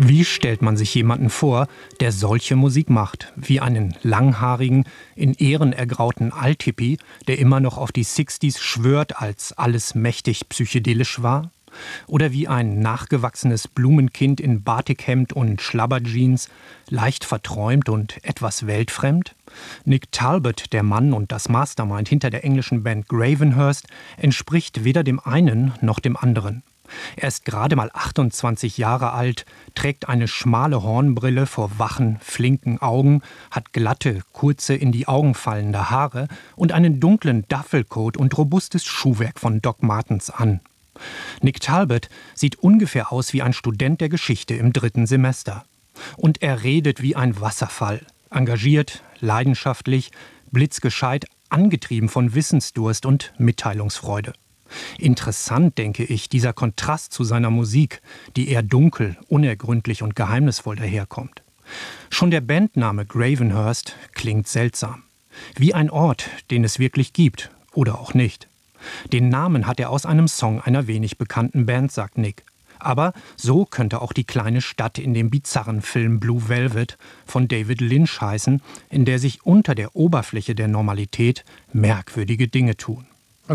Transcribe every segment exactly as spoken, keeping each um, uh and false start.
Wie stellt man sich jemanden vor, der solche Musik macht, wie einen langhaarigen, in Ehren ergrauten Althippie, der immer noch auf die Sixties schwört, als alles mächtig psychedelisch war? Oder wie ein nachgewachsenes Blumenkind in Batikhemd und Schlabberjeans, leicht verträumt und etwas weltfremd? Nick Talbot, der Mann und das Mastermind hinter der englischen Band Gravenhurst, entspricht weder dem einen noch dem anderen. Er ist gerade mal achtundzwanzig Jahre alt, trägt eine schmale Hornbrille vor wachen, flinken Augen, hat glatte, kurze, in die Augen fallende Haare und einen dunklen Duffelcoat und robustes Schuhwerk von Doc Martens an. Nick Talbot sieht ungefähr aus wie ein Student der Geschichte im dritten Semester. Und er redet wie ein Wasserfall, engagiert, leidenschaftlich, blitzgescheit, angetrieben von Wissensdurst und Mitteilungsfreude. Interessant, denke ich, dieser Kontrast zu seiner Musik, die eher dunkel, unergründlich und geheimnisvoll daherkommt. Schon der Bandname Gravenhurst klingt seltsam. Wie ein Ort, den es wirklich gibt oder auch nicht. Den Namen hat er aus einem Song einer wenig bekannten Band, sagt Nick. Aber so könnte auch die kleine Stadt in dem bizarren Film Blue Velvet von David Lynch heißen, in der sich unter der Oberfläche der Normalität merkwürdige Dinge tun. Ich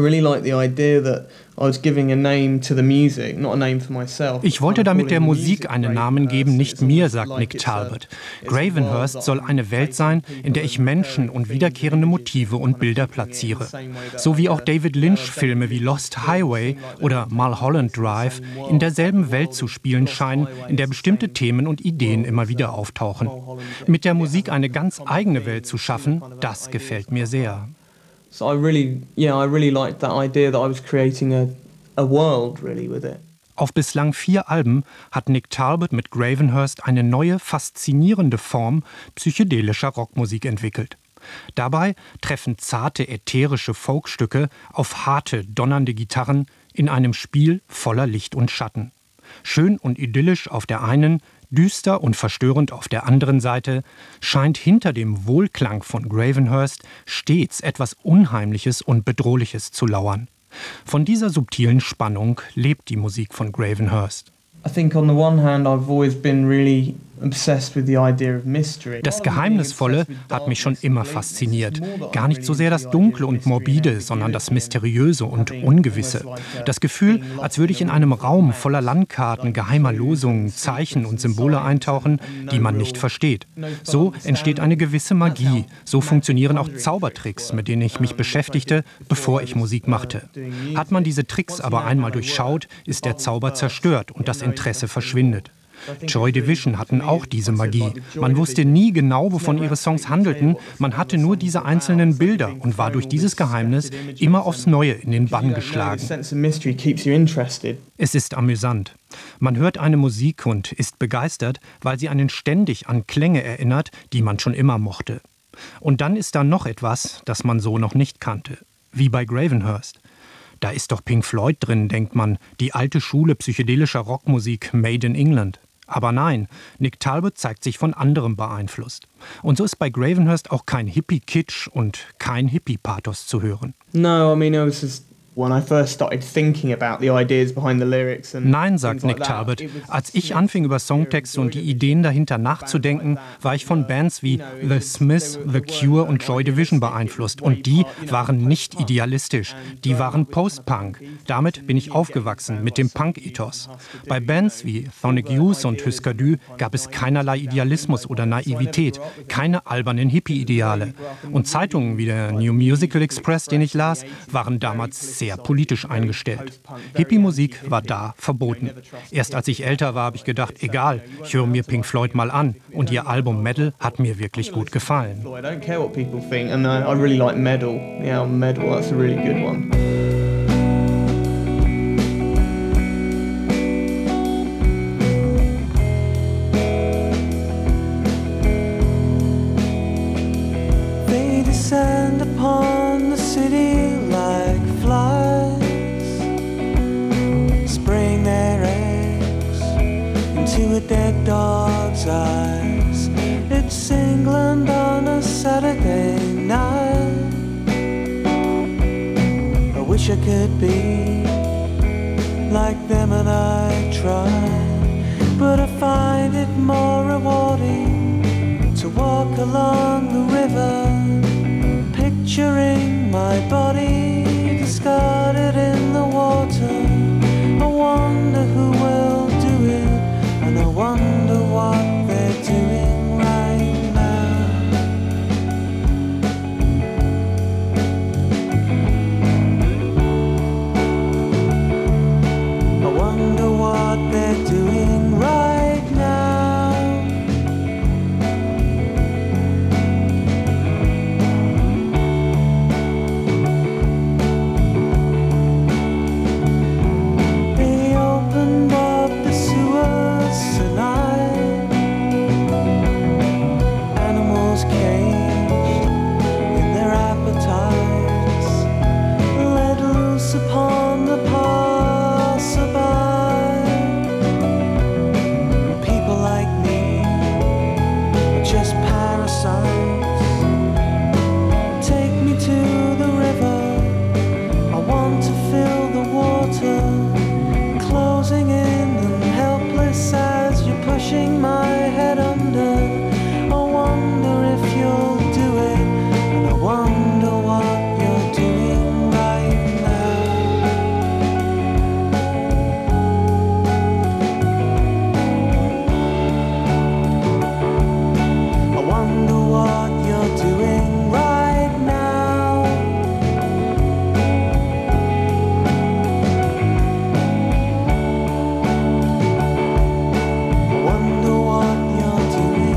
wollte damit der Musik einen Namen geben, nicht mir, sagt Nick Talbot. Gravenhurst soll eine Welt sein, in der ich Menschen und wiederkehrende Motive und Bilder platziere. So wie auch David Lynch-Filme wie Lost Highway oder Mulholland Drive in derselben Welt zu spielen scheinen, in der bestimmte Themen und Ideen immer wieder auftauchen. Mit der Musik eine ganz eigene Welt zu schaffen, das gefällt mir sehr. So I really, yeah, I really liked that idea that I was creating a, a world really with it. Auf bislang vier Alben hat Nick Talbot mit Gravenhurst eine neue, faszinierende Form psychedelischer Rockmusik entwickelt. Dabei treffen zarte, ätherische Folkstücke auf harte, donnernde Gitarren in einem Spiel voller Licht und Schatten. Schön und idyllisch auf der einen, düster und verstörend auf der anderen Seite, scheint hinter dem Wohlklang von Gravenhurst stets etwas Unheimliches und Bedrohliches zu lauern. Von dieser subtilen Spannung lebt die Musik von Gravenhurst. I think on the one hand I've always been really obsessed with the idea of mystery. Das Geheimnisvolle hat mich schon immer fasziniert. Gar nicht so sehr das Dunkle und Morbide, sondern das Mysteriöse und Ungewisse. Das Gefühl, als würde ich in einem Raum voller Landkarten, geheimer Losungen, Zeichen und Symbole eintauchen, die man nicht versteht. So entsteht eine gewisse Magie. So funktionieren auch Zaubertricks, mit denen ich mich beschäftigte, bevor ich Musik machte. Hat man diese Tricks aber einmal durchschaut, ist der Zauber zerstört und das Interesse verschwindet. Joy Division hatten auch diese Magie. Man wusste nie genau, wovon ihre Songs handelten. Man hatte nur diese einzelnen Bilder und war durch dieses Geheimnis immer aufs Neue in den Bann geschlagen. Es ist amüsant. Man hört eine Musik und ist begeistert, weil sie einen ständig an Klänge erinnert, die man schon immer mochte. Und dann ist da noch etwas, das man so noch nicht kannte. Wie bei Gravenhurst. Da ist doch Pink Floyd drin, denkt man, die alte Schule psychedelischer Rockmusik made in England. Aber nein, Nick Talbot zeigt sich von anderem beeinflusst. Und so ist bei Gravenhurst auch kein Hippie-Kitsch und kein Hippie-Pathos zu hören. No, I mean, it was just when I first started thinking about the ideas behind the lyrics and Nein, sagt Nick Talbot. Als ich anfing, über Songtexte und die Ideen dahinter nachzudenken, war ich von Bands wie The Smiths, The Cure und Joy Division beeinflusst. Und die waren nicht idealistisch. Die waren Post-Punk. Damit bin ich aufgewachsen, mit dem Punk-Ethos. Bei Bands wie Sonic Youth und Husker Du gab es keinerlei Idealismus oder Naivität, keine albernen Hippie-Ideale. Und Zeitungen wie der New Musical Express, den ich las, waren damals sehr politisch eingestellt. Hippie-Musik war da verboten. Erst als ich älter war, habe ich gedacht, egal, ich höre mir Pink Floyd mal an. Und ihr Album Metal hat mir wirklich gut gefallen. I don't care what people think, and I really like Metal. Yeah, Metal, that's a really good one. They descend upon the city like flies, spring their eggs into a dead dog's eyes. It's England on a Saturday night. I wish I could be like them and I try, but I find it walk along the river, picturing my body discarded in the water. I wonder who will do it, and I wonder what they're doing right now. I wonder what they're doing right now. They opened up the sewers tonight. Animals caged in their appetites, let loose upon the passerby. People like me are just parasites. Take me to the river, I want to feel the water closing in and helpless as you're pushing my head under. I wonder if you'll do it, and I wonder what you're doing right now. I wonder what you're doing right now. I wonder what you're doing.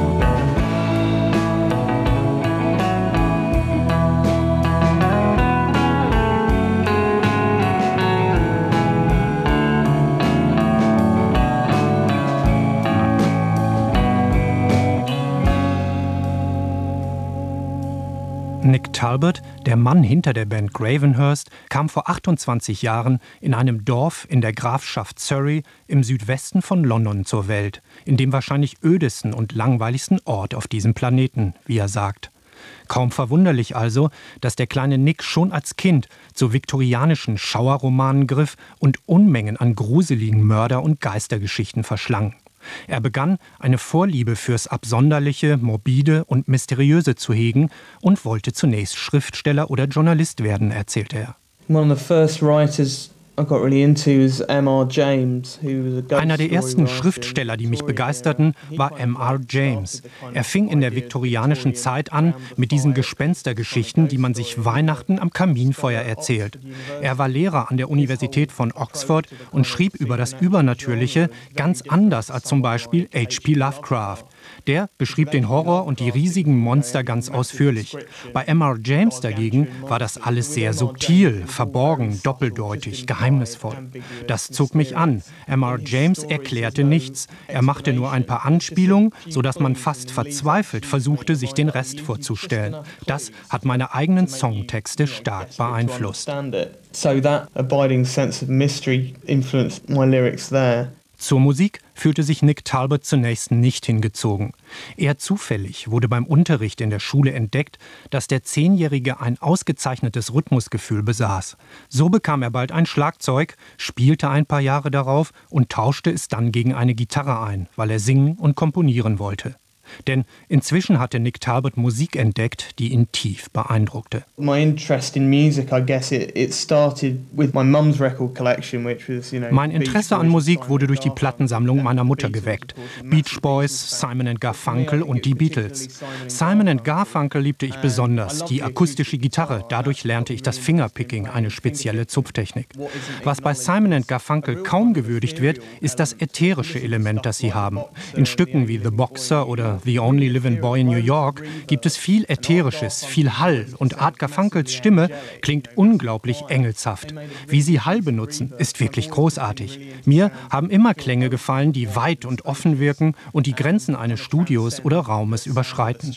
Nick Talbot, der Mann hinter der Band Gravenhurst, kam vor achtundzwanzig Jahren in einem Dorf in der Grafschaft Surrey im Südwesten von London zur Welt, in dem wahrscheinlich ödesten und langweiligsten Ort auf diesem Planeten, wie er sagt. Kaum verwunderlich also, dass der kleine Nick schon als Kind zu viktorianischen Schauerromanen griff und Unmengen an gruseligen Mörder- und Geistergeschichten verschlang. Er begann, eine Vorliebe fürs Absonderliche, Morbide und Mysteriöse zu hegen und wollte zunächst Schriftsteller oder Journalist werden, erzählte er. One of the first writers I got really into was M R James, who was a ghost Einer der story ersten writer Schriftsteller, die in mich Victoria. begeisterten, He war kind M R of James. started the kind Er of fing in der idea of viktorianischen Victorian Zeit an mit diesen around the Gespenstergeschichten, die man sich Weihnachten am Kaminfeuer erzählt. Er war Lehrer an der Universität von Oxford und schrieb über das Übernatürliche ganz anders als zum Beispiel H P Lovecraft. Der beschrieb den Horror und die riesigen Monster ganz ausführlich. Bei M R James dagegen war das alles sehr subtil, verborgen, doppeldeutig, geheimnisvoll. Das zog mich an. M R James erklärte nichts. Er machte nur ein paar Anspielungen, sodass man fast verzweifelt versuchte, sich den Rest vorzustellen. Das hat meine eigenen Songtexte stark beeinflusst. So that abiding sense of mystery influenced my lyrics there. Zur Musik fühlte sich Nick Talbot zunächst nicht hingezogen. Eher zufällig wurde beim Unterricht in der Schule entdeckt, dass der Zehnjährige ein ausgezeichnetes Rhythmusgefühl besaß. So bekam er bald ein Schlagzeug, spielte ein paar Jahre darauf und tauschte es dann gegen eine Gitarre ein, weil er singen und komponieren wollte. Denn inzwischen hatte Nick Talbot Musik entdeckt, die ihn tief beeindruckte. My interest in music, I guess it, it started with my mum's record collection, which was, you know, Mein Interesse an Musik wurde durch die Plattensammlung meiner Mutter geweckt. Beach Boys, Simon and Garfunkel und die Beatles. Simon and Garfunkel liebte ich besonders, die akustische Gitarre. Dadurch lernte ich das Fingerpicking, eine spezielle Zupftechnik. Was bei Simon and Garfunkel kaum gewürdigt wird, ist das ätherische Element, das sie haben. In Stücken wie The Boxer oder The Only Living Boy in New York gibt es viel Ätherisches, viel Hall und Art Garfunkels Stimme klingt unglaublich engelshaft. Wie sie Hall benutzen, ist wirklich großartig. Mir haben immer Klänge gefallen, die weit und offen wirken und die Grenzen eines Studios oder Raumes überschreiten.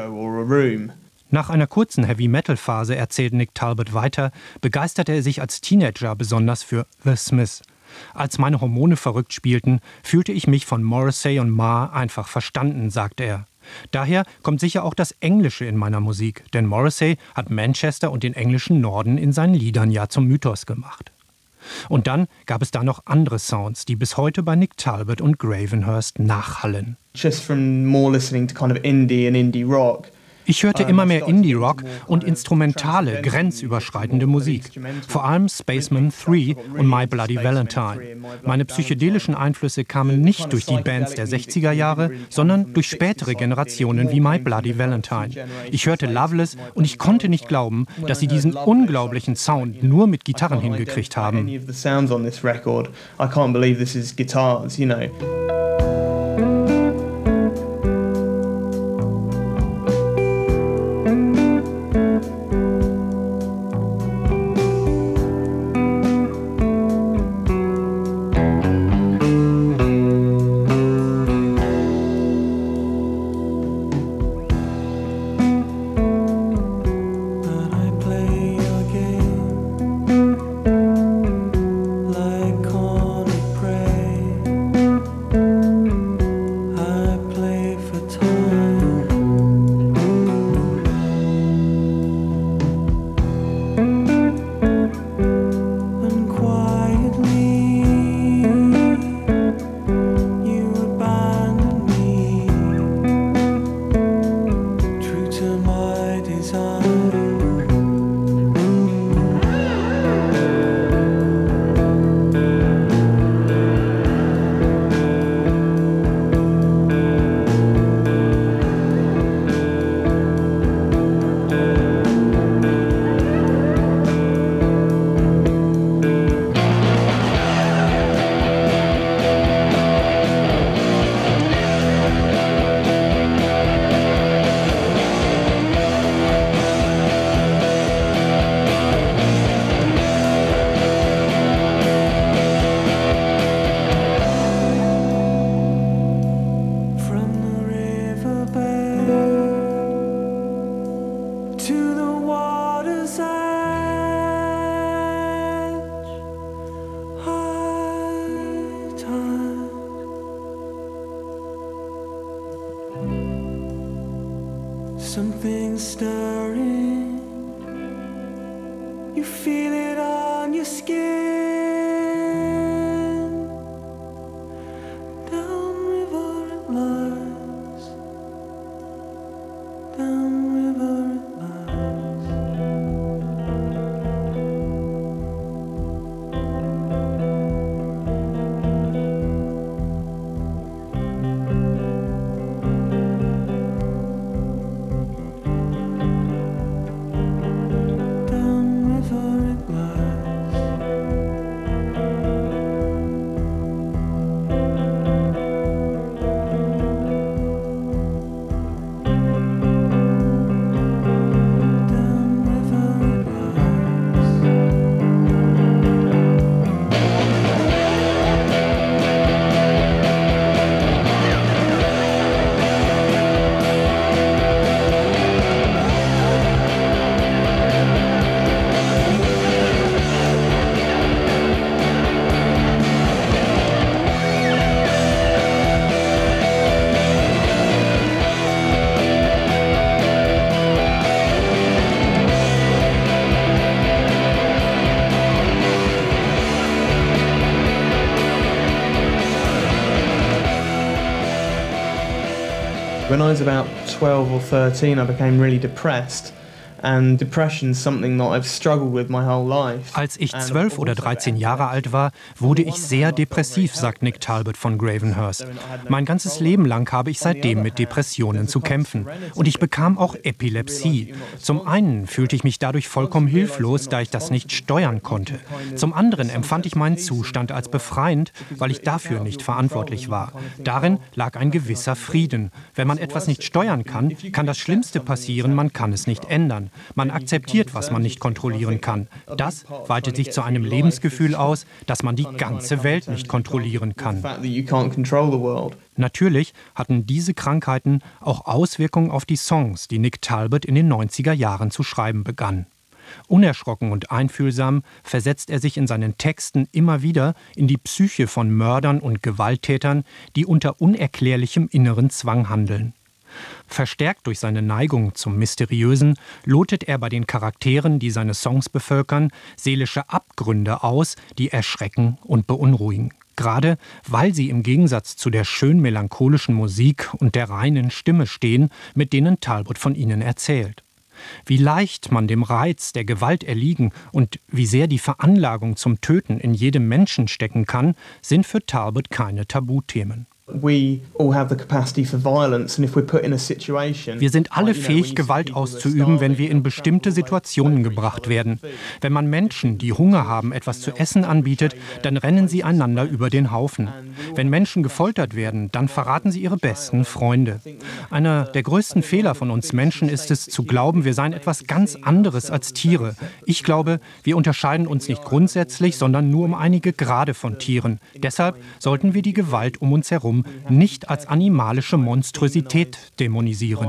Nach einer kurzen Heavy-Metal-Phase, erzählt Nick Talbot weiter, begeisterte er sich als Teenager besonders für The Smiths. Als meine Hormone verrückt spielten, fühlte ich mich von Morrissey und Marr einfach verstanden, sagt er. Daher kommt sicher auch das Englische in meiner Musik, denn Morrissey hat Manchester und den englischen Norden in seinen Liedern ja zum Mythos gemacht. Und dann gab es da noch andere Sounds, die bis heute bei Nick Talbot und Gravenhurst nachhallen. Just from more listening to kind of indie and indie rock. Ich hörte immer mehr Indie-Rock und instrumentale, grenzüberschreitende Musik. Vor allem Spaceman drei und My Bloody Valentine. Meine psychedelischen Einflüsse kamen nicht durch die Bands der sechziger Jahre, sondern durch spätere Generationen wie My Bloody Valentine. Ich hörte Loveless und ich konnte nicht glauben, dass sie diesen unglaublichen Sound nur mit Gitarren hingekriegt haben. Something stirring, you feel it on your skin. Downriver it lies, downriver it lies. When I was about twelve or thirteen, I became really depressed. And depression is something that I've struggled with my whole life. Als ich zwölf oder dreizehn Jahre alt war, wurde ich sehr depressiv, sagt Nick Talbot von Gravenhurst. Mein ganzes Leben lang habe ich seitdem mit Depressionen zu kämpfen. Und ich bekam auch Epilepsie. Zum einen fühlte ich mich dadurch vollkommen hilflos, da ich das nicht steuern konnte. Zum anderen empfand ich meinen Zustand als befreiend, weil ich dafür nicht verantwortlich war. Darin lag ein gewisser Frieden. Wenn man etwas nicht steuern kann, kann das Schlimmste passieren, man kann es nicht ändern. Man akzeptiert, was man nicht kontrollieren kann. Das weitet sich zu einem Lebensgefühl aus, dass man die ganze Welt nicht kontrollieren kann. Natürlich hatten diese Krankheiten auch Auswirkungen auf die Songs, die Nick Talbot in den neunziger Jahren zu schreiben begann. Unerschrocken und einfühlsam versetzt er sich in seinen Texten immer wieder in die Psyche von Mördern und Gewalttätern, die unter unerklärlichem inneren Zwang handeln. Verstärkt durch seine Neigung zum Mysteriösen lotet er bei den Charakteren, die seine Songs bevölkern, seelische Abgründe aus, die erschrecken und beunruhigen. Gerade weil sie im Gegensatz zu der schön melancholischen Musik und der reinen Stimme stehen, mit denen Talbot von ihnen erzählt. Wie leicht man dem Reiz der Gewalt erliegen und wie sehr die Veranlagung zum Töten in jedem Menschen stecken kann, sind für Talbot keine Tabuthemen. Wir sind alle fähig, Gewalt auszuüben, wenn wir in bestimmte Situationen gebracht werden. Wenn man Menschen, die Hunger haben, etwas zu essen anbietet, dann rennen sie einander über den Haufen. Wenn Menschen gefoltert werden, dann verraten sie ihre besten Freunde. Einer der größten Fehler von uns Menschen ist es, zu glauben, wir seien etwas ganz anderes als Tiere. Ich glaube, wir unterscheiden uns nicht grundsätzlich, sondern nur um einige Grade von Tieren. Deshalb sollten wir die Gewalt um uns herum nicht als animalische Monstrosität dämonisieren.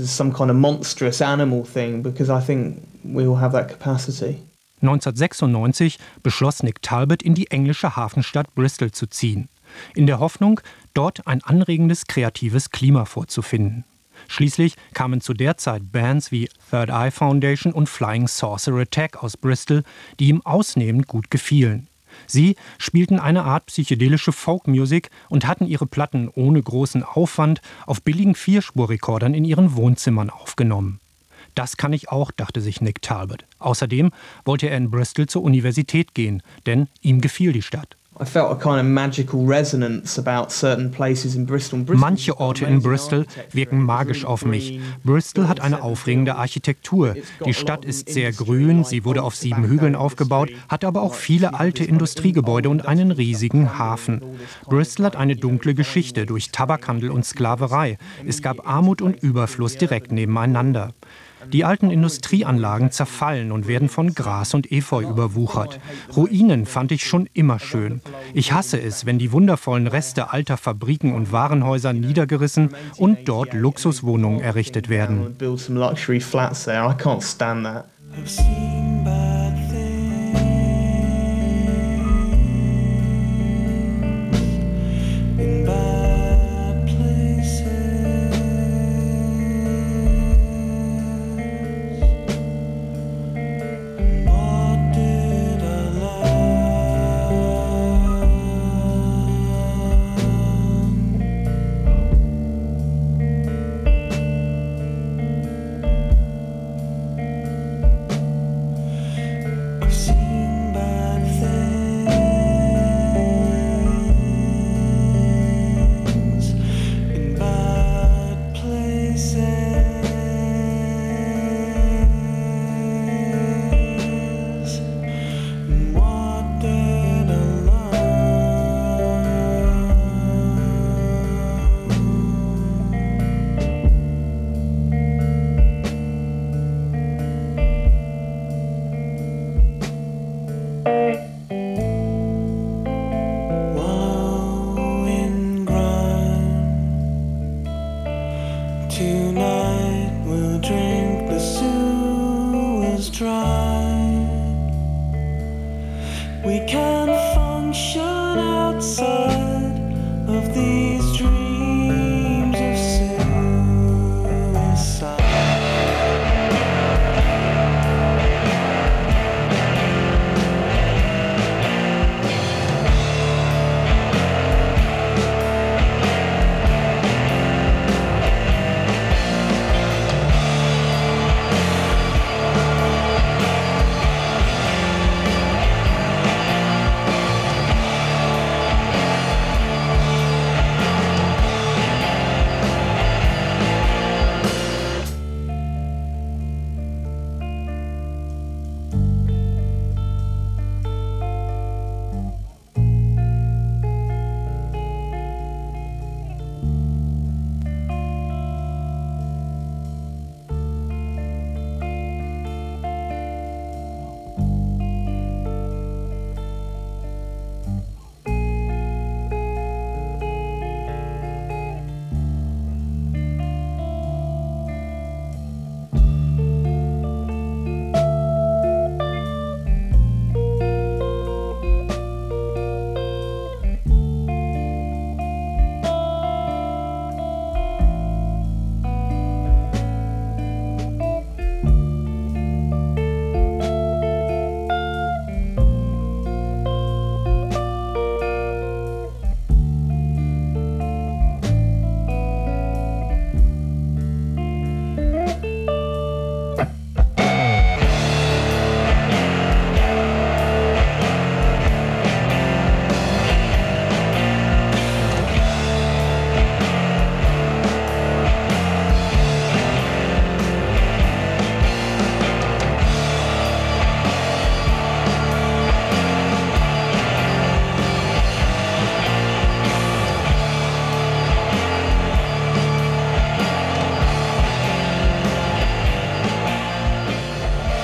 neunzehnhundertsechsundneunzig beschloss Nick Talbot, in die englische Hafenstadt Bristol zu ziehen, in der Hoffnung, dort ein anregendes kreatives Klima vorzufinden. Schließlich kamen zu der Zeit Bands wie Third Eye Foundation und Flying Saucer Attack aus Bristol, die ihm ausnehmend gut gefielen. Sie spielten eine Art psychedelische Folkmusik und hatten ihre Platten ohne großen Aufwand auf billigen Vierspurrekordern in ihren Wohnzimmern aufgenommen. Das kann ich auch, dachte sich Nick Talbot. Außerdem wollte er in Bristol zur Universität gehen, denn ihm gefiel die Stadt. Manche Orte in Bristol wirken magisch auf mich. Bristol hat eine aufregende Architektur. Die Stadt ist sehr grün, sie wurde auf sieben Hügeln aufgebaut, hat aber auch viele alte Industriegebäude und einen riesigen Hafen. Bristol hat eine dunkle Geschichte durch Tabakhandel und Sklaverei. Es gab Armut und Überfluss direkt nebeneinander. Die alten Industrieanlagen zerfallen und werden von Gras und Efeu überwuchert. Ruinen fand ich schon immer schön. Ich hasse es, wenn die wundervollen Reste alter Fabriken und Warenhäuser niedergerissen und dort Luxuswohnungen errichtet werden.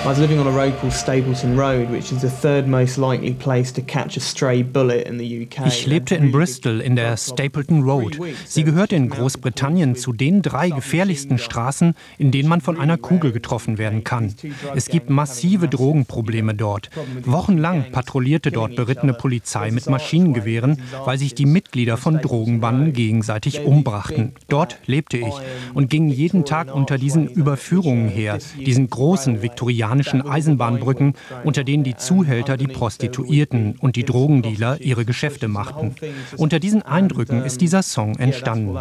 was living on a road called Stapleton Road, which is the third most likely place to catch a stray bullet in the U K. Ich lebte in Bristol in der Stapleton Road. Sie gehört in Großbritannien zu den drei gefährlichsten Straßen, in denen man von einer Kugel getroffen werden kann. Es gibt massive Drogenprobleme dort. Wochenlang patrouillierte dort berittene Polizei mit Maschinengewehren, weil sich die Mitglieder von Drogenbanden gegenseitig umbrachten. Dort lebte ich und ging jeden Tag unter diesen Überführungen her, diesen großen viktorianischen Eisenbahnbrücken, unter denen die Zuhälter die Prostituierten und die Drogendealer ihre Geschäfte machten. Unter diesen Eindrücken ist dieser Song entstanden.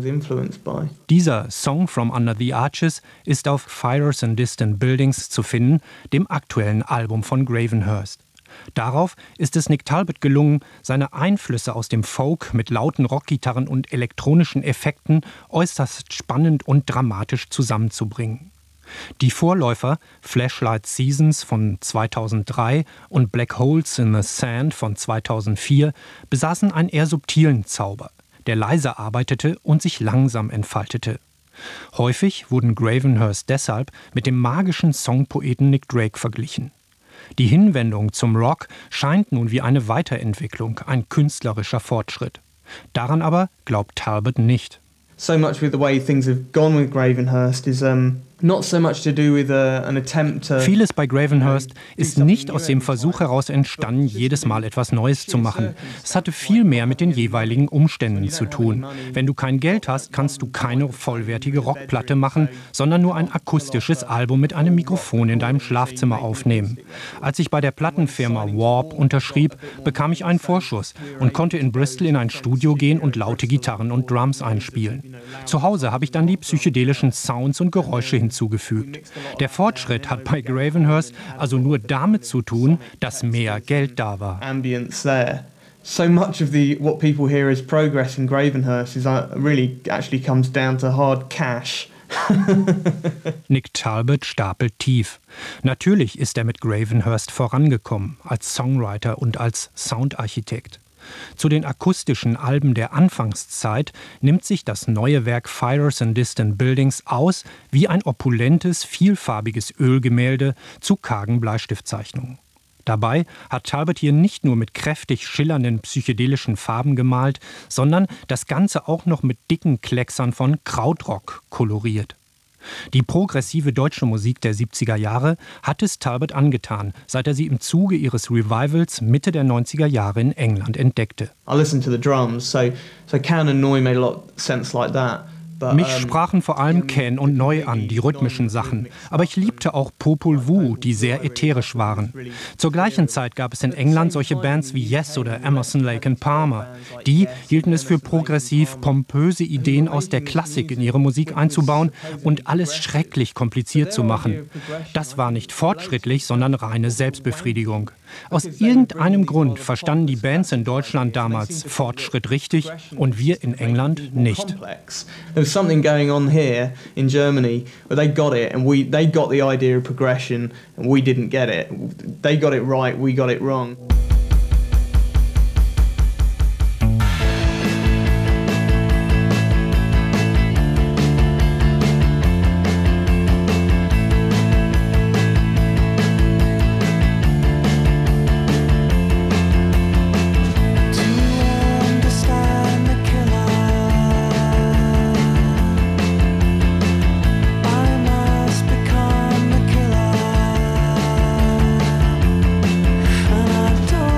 Dieser Song From Under the Arches ist auf Fires in Distant Buildings zu finden, dem aktuellen Album von Gravenhurst. Darauf ist es Nick Talbot gelungen, seine Einflüsse aus dem Folk mit lauten Rockgitarren und elektronischen Effekten äußerst spannend und dramatisch zusammenzubringen. Die Vorläufer Flashlight Seasons von zweitausenddrei und Black Holes in the Sand von zweitausendvier besaßen einen eher subtilen Zauber, der leise arbeitete und sich langsam entfaltete. Häufig wurden Gravenhurst deshalb mit dem magischen Songpoeten Nick Drake verglichen. Die Hinwendung zum Rock scheint nun wie eine Weiterentwicklung, ein künstlerischer Fortschritt. Daran aber glaubt Talbot nicht. So much with the way things have gone with Gravenhurst is um not so much to do with a, an attempt to Vieles bei Gravenhurst ist nicht aus dem Versuch heraus entstanden, jedes Mal etwas Neues zu machen. Es hatte viel mehr mit den jeweiligen Umständen zu tun. Wenn du kein Geld hast, kannst du keine vollwertige Rockplatte machen, sondern nur ein akustisches Album mit einem Mikrofon in deinem Schlafzimmer aufnehmen. Als ich bei der Plattenfirma Warp unterschrieb, bekam ich einen Vorschuss und konnte in Bristol in ein Studio gehen und laute Gitarren und Drums einspielen. Zu Hause habe ich dann die psychedelischen Sounds und Geräusche hinzugefügt. Der Fortschritt hat bei Gravenhurst also nur damit zu tun, dass mehr Geld da war. So much of the what people hear as progress in Gravenhurst is uh, really actually comes down to hard cash. Nick Talbot stapelt tief. Natürlich ist er mit Gravenhurst vorangekommen, als Songwriter und als Soundarchitekt. Zu den akustischen Alben der Anfangszeit nimmt sich das neue Werk Fires in Distant Buildings aus wie ein opulentes, vielfarbiges Ölgemälde zu kargen Bleistiftzeichnungen. Dabei hat Talbot hier nicht nur mit kräftig schillernden psychedelischen Farben gemalt, sondern das Ganze auch noch mit dicken Klecksern von Krautrock koloriert. Die progressive deutsche Musik der siebziger Jahre hat es Talbot angetan, seit er sie im Zuge ihres Revivals Mitte der neunziger Jahre in England entdeckte. I listened to the drums, so so Can and Neu made a lot of sense like that. Mich sprachen vor allem Ken und Neu an, die rhythmischen Sachen. Aber ich liebte auch Popol Vuh, die sehr ätherisch waren. Zur gleichen Zeit gab es in England solche Bands wie Yes oder Emerson, Lake and Palmer. Die hielten es für progressiv, pompöse Ideen aus der Klassik in ihre Musik einzubauen und alles schrecklich kompliziert zu machen. Das war nicht fortschrittlich, sondern reine Selbstbefriedigung. Aus irgendeinem Grund verstanden die Bands in Deutschland damals Fortschritt richtig und wir in England nicht. There was something going on here in Germany where they got it and we they got the idea of progression and we didn't get it. They got it right, we got it wrong. And I don't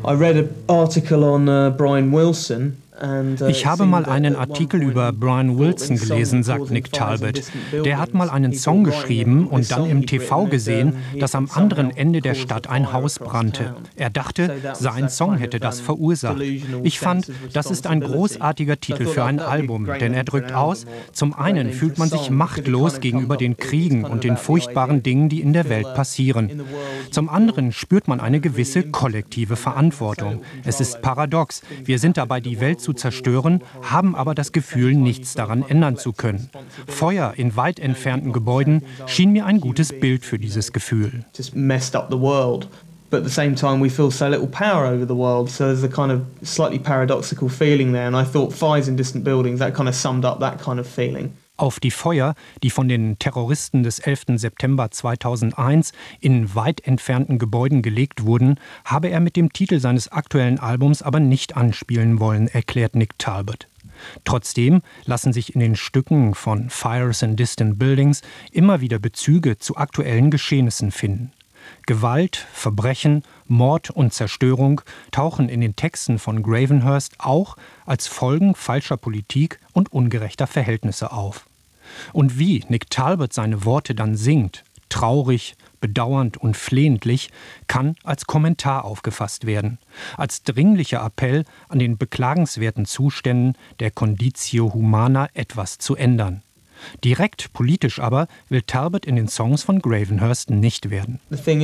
I read an article on uh, Brian Wilson. Ich habe mal einen Artikel über Brian Wilson gelesen, sagt Nick Talbot. Der hat mal einen Song geschrieben und dann im T V gesehen, dass am anderen Ende der Stadt ein Haus brannte. Er dachte, sein Song hätte das verursacht. Ich fand, das ist ein großartiger Titel für ein Album, denn er drückt aus, zum einen fühlt man sich machtlos gegenüber den Kriegen und den furchtbaren Dingen, die in der Welt passieren. Zum anderen spürt man eine gewisse kollektive Verantwortung. Es ist paradox, wir sind dabei, die Welt zu zerstören, haben aber das Gefühl, nichts daran ändern zu können. Feuer in weit entfernten Gebäuden schien mir ein gutes Bild für dieses Gefühl. Just messed up the world. But at the same time we feel so little power over the world, so there's a kind of slightly paradoxical feeling there, and I thought Fires in Distant Buildings, that kind of summed up that kind of feeling. Auf die Feuer, die von den Terroristen des elften September zweitausendeins in weit entfernten Gebäuden gelegt wurden, habe er mit dem Titel seines aktuellen Albums aber nicht anspielen wollen, erklärt Nick Talbot. Trotzdem lassen sich in den Stücken von Fires in Distant Buildings immer wieder Bezüge zu aktuellen Geschehnissen finden. Gewalt, Verbrechen, Mord und Zerstörung tauchen in den Texten von Gravenhurst auch als Folgen falscher Politik und ungerechter Verhältnisse auf. Und wie Nick Talbot seine Worte dann singt, traurig, bedauernd und flehentlich, kann als Kommentar aufgefasst werden, als dringlicher Appell an den beklagenswerten Zuständen der Conditio Humana etwas zu ändern. Direkt politisch aber will Talbot in den Songs von Gravenhurst nicht werden.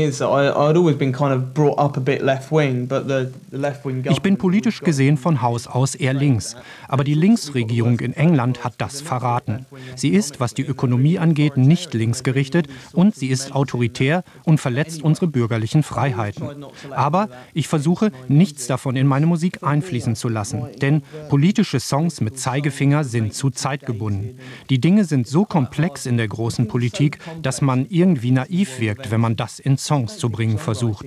Ich bin politisch gesehen von Haus aus eher links, aber die Linksregierung in England hat das verraten. Sie ist, was die Ökonomie angeht, nicht linksgerichtet und sie ist autoritär und verletzt unsere bürgerlichen Freiheiten. Aber ich versuche, nichts davon in meine Musik einfließen zu lassen, denn politische Songs mit Zeigefinger sind zu zeitgebunden. Die Dinge sind so komplex in der großen Politik, dass man irgendwie naiv wirkt, wenn man das in Songs zu bringen versucht.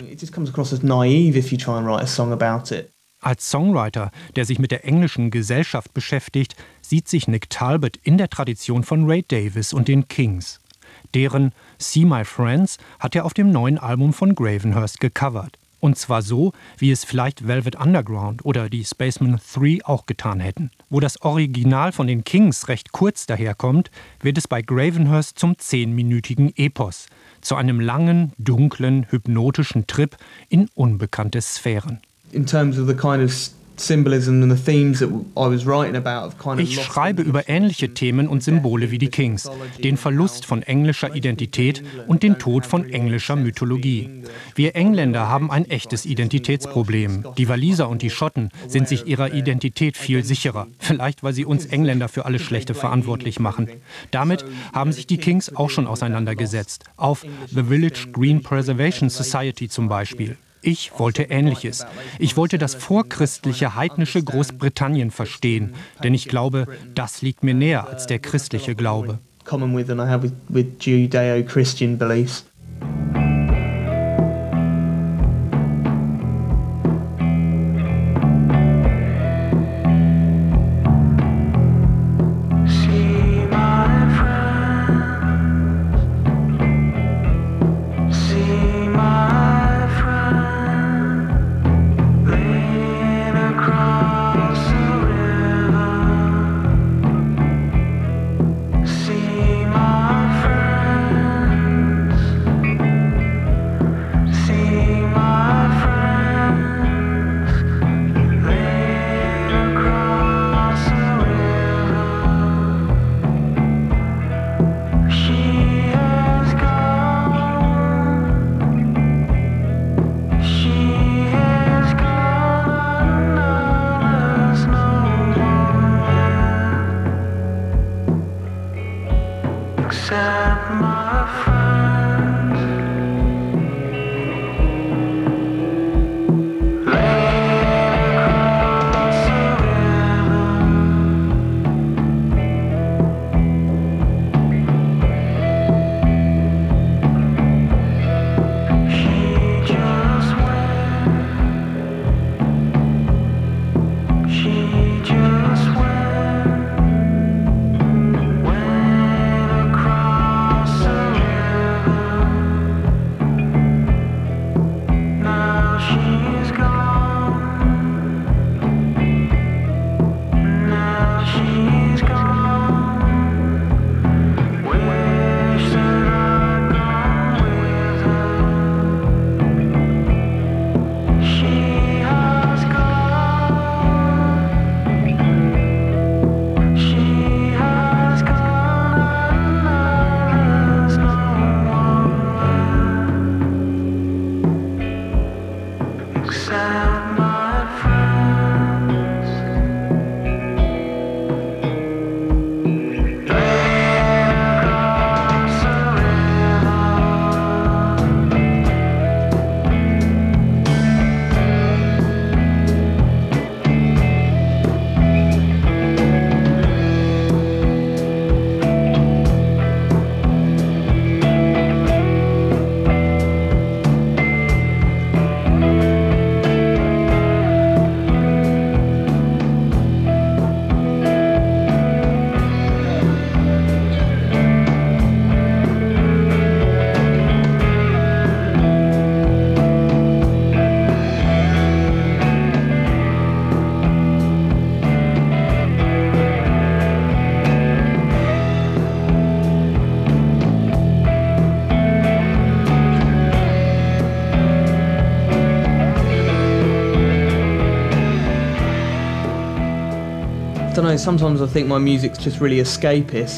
Als Songwriter, der sich mit der englischen Gesellschaft beschäftigt, sieht sich Nick Talbot in der Tradition von Ray Davies und den Kings. Deren See My Friends hat er auf dem neuen Album von Gravenhurst gecovert. Und zwar so, wie es vielleicht Velvet Underground oder die Spacemen drei auch getan hätten. Wo das Original von den Kings recht kurz daherkommt, wird es bei Gravenhurst zum zehnminütigen Epos, zu einem langen, dunklen, hypnotischen Trip in unbekannte Sphären. In terms of the kind of symbolism and the themes that I was writing about. Kind of ich schreibe über ähnliche Themen und Symbole wie die Kings, den Verlust von englischer Identität und den Tod von englischer Mythologie. Wir Engländer haben ein echtes Identitätsproblem. Die Waliser und die Schotten sind sich ihrer Identität viel sicherer, vielleicht weil sie uns Engländer für alles Schlechte verantwortlich machen. Damit haben sich die Kings auch schon auseinandergesetzt, auf The Village Green Preservation Society zum Beispiel. Ich wollte Ähnliches. Ich wollte das vorchristliche heidnische Großbritannien verstehen, denn ich glaube, das liegt mir näher als der christliche Glaube. Common with and I have with, with Judeo-Christian beliefs. know, sometimes I think my music's just really escapist.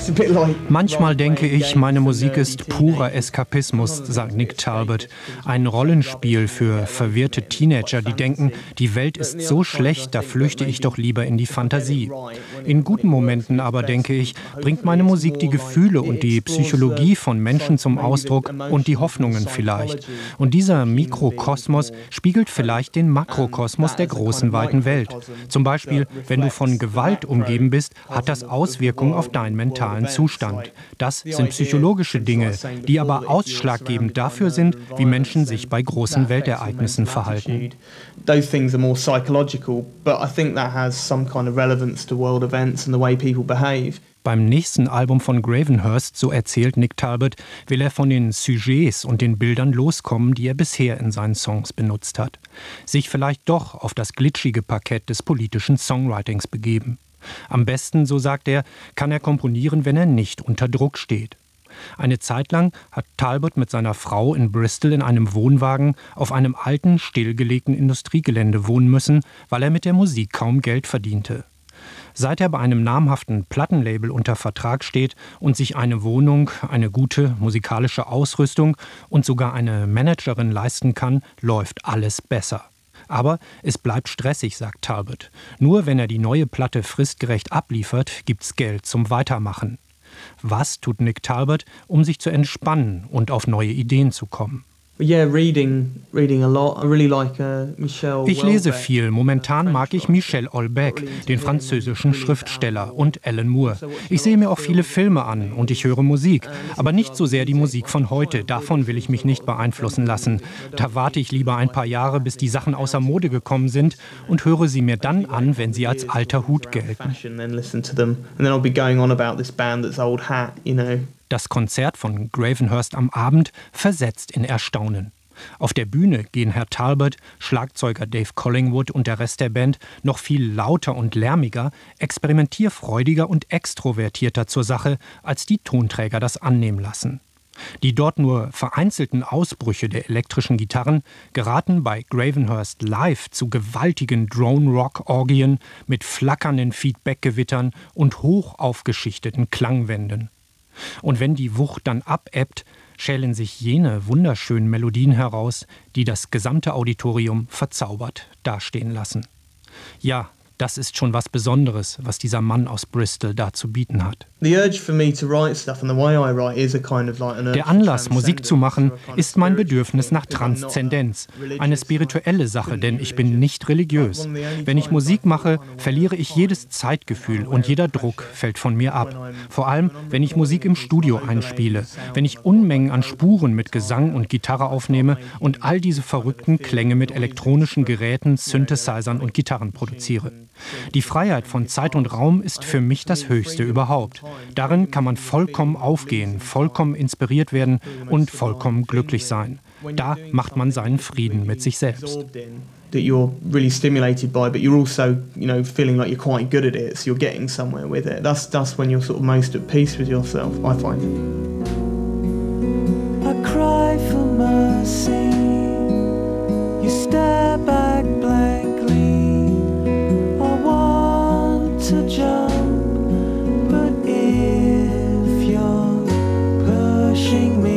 Manchmal denke ich, meine Musik ist purer Eskapismus, sagt Nick Talbot. Ein Rollenspiel für verwirrte Teenager, die denken, die Welt ist so schlecht, da flüchte ich doch lieber in die Fantasie. In guten Momenten aber, denke ich, bringt meine Musik die Gefühle und die Psychologie von Menschen zum Ausdruck und die Hoffnungen vielleicht. Und dieser Mikrokosmos spiegelt vielleicht den Makrokosmos der großen, weiten Welt. Zum Beispiel, wenn du von Gewalt umgeben bist, hat das Auswirkungen auf dein mentales Zustand. Das sind psychologische Dinge, die aber ausschlaggebend dafür sind, wie Menschen sich bei großen Weltereignissen verhalten. Those things are more psychological, but I think that has some kind of relevance to world events and the way people behave. Beim nächsten Album von Gravenhurst, so erzählt Nick Talbot, will er von den Sujets und den Bildern loskommen, die er bisher in seinen Songs benutzt hat. Sich vielleicht doch auf das glitschige Parkett des politischen Songwritings begeben. Am besten, so sagt er, kann er komponieren, wenn er nicht unter Druck steht. Eine Zeit lang hat Talbot mit seiner Frau in Bristol in einem Wohnwagen auf einem alten, stillgelegten Industriegelände wohnen müssen, weil er mit der Musik kaum Geld verdiente. Seit er bei einem namhaften Plattenlabel unter Vertrag steht und sich eine Wohnung, eine gute musikalische Ausrüstung und sogar eine Managerin leisten kann, läuft alles besser. Aber es bleibt stressig, sagt Talbot. Nur wenn er die neue Platte fristgerecht abliefert, gibt's Geld zum Weitermachen. Was tut Nick Talbot, um sich zu entspannen und auf neue Ideen zu kommen? Yeah, reading, reading a lot. I really like uh, Michel Ich lese viel. Momentan mag ich Michel Houellebecq, den französischen Schriftsteller, und Alan Moore. Ich sehe mir auch viele Filme an und ich höre Musik. Aber nicht so sehr die Musik von heute. Davon will ich mich nicht beeinflussen lassen. Da warte ich lieber ein paar Jahre, bis die Sachen außer Mode gekommen sind und höre sie mir dann an, wenn sie als alter Hut gelten. Das Konzert von Gravenhurst am Abend versetzt in Erstaunen. Auf der Bühne gehen Herr Talbot, Schlagzeuger Dave Collingwood und der Rest der Band noch viel lauter und lärmiger, experimentierfreudiger und extrovertierter zur Sache, als die Tonträger das annehmen lassen. Die dort nur vereinzelten Ausbrüche der elektrischen Gitarren geraten bei Gravenhurst live zu gewaltigen Drone-Rock-Orgien mit flackernden Feedback-Gewittern und hoch aufgeschichteten Klangwänden. Und wenn die Wucht dann abebbt, schälen sich jene wunderschönen Melodien heraus, die das gesamte Auditorium verzaubert dastehen lassen. Ja, das ist schon was Besonderes, was dieser Mann aus Bristol da zu bieten hat. Der Anlass, Musik zu machen, ist mein Bedürfnis nach Transzendenz. Eine spirituelle Sache, denn ich bin nicht religiös. Wenn ich Musik mache, verliere ich jedes Zeitgefühl und jeder Druck fällt von mir ab. Vor allem, wenn ich Musik im Studio einspiele, wenn ich Unmengen an Spuren mit Gesang und Gitarre aufnehme und all diese verrückten Klänge mit elektronischen Geräten, Synthesizern und Gitarren produziere. Die Freiheit von Zeit und Raum ist für mich das Höchste überhaupt. Darin kann man vollkommen aufgehen, vollkommen inspiriert werden und vollkommen glücklich sein. Da macht man seinen Frieden mit sich selbst. That you're really stimulated by, but you're also, you know, feeling like you're quite good at it, so you're getting somewhere with it. That's that's when you're sort of most at peace with yourself, I find. I cry for mercy. You stare back blankly. I want to jump, but if you're pushing me,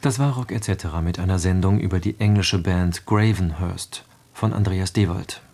Das war Rock et cetera mit einer Sendung über die englische Band Gravenhurst von Andreas Dewald.